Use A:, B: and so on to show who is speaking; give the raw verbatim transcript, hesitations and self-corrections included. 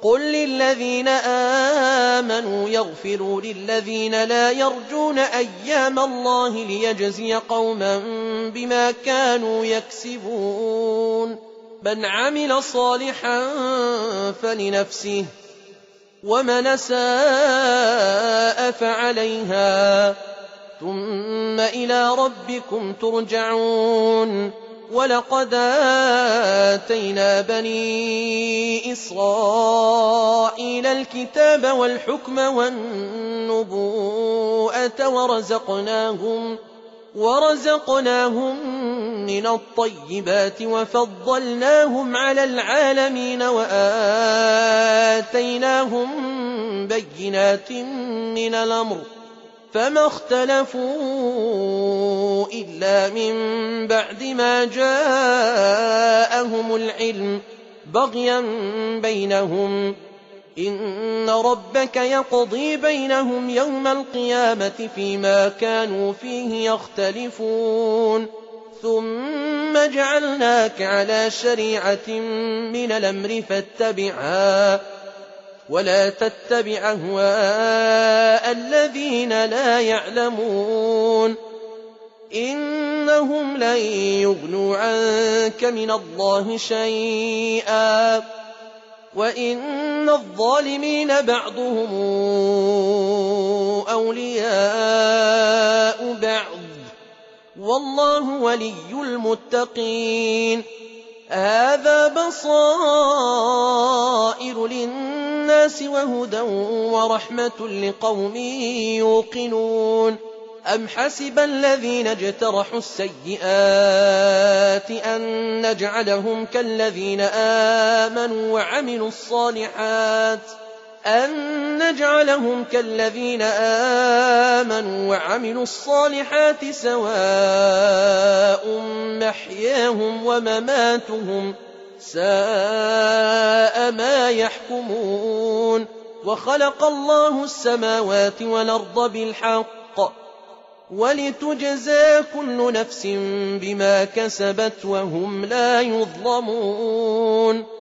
A: قل للذين آمنوا يغفروا للذين لا يرجون أيام الله ليجزي قوما بما كانوا يكسبون من عمل صالحا فلنفسه ومن ساء فعليها ثم إلى ربكم ترجعون ولقد آتينا بني إسرائيل الكتاب والحكم والنبوءة ورزقناهم, ورزقناهم من الطيبات وفضلناهم على العالمين وآتيناهم بينات من الأمر فما اختلفوا إلا من بعد ما جاءهم العلم بغيا بينهم إن ربك يقضي بينهم يوم القيامة فيما كانوا فيه يختلفون ثم جعلناك على شريعة من الأمر فاتبعها ولا تتبع أهواء الذين لا يعلمون إنهم لن يغنوا عنك من الله شيئا وإن الظالمين بعضهم أولياء بعض والله ولي المتقين هذا بصائر للناس وهدى ورحمة لقوم يوقنون أم حسب الذين اجترحوا السيئات أن نجعلهم كالذين آمنوا وعملوا الصالحات أن نجعلهم كالذين آمنوا وعملوا الصالحات سواء محياهم ومماتهم ساء ما يحكمون وخلق الله السماوات والأرض بالحق ولتجزى كل نفس بما كسبت وهم لا يظلمون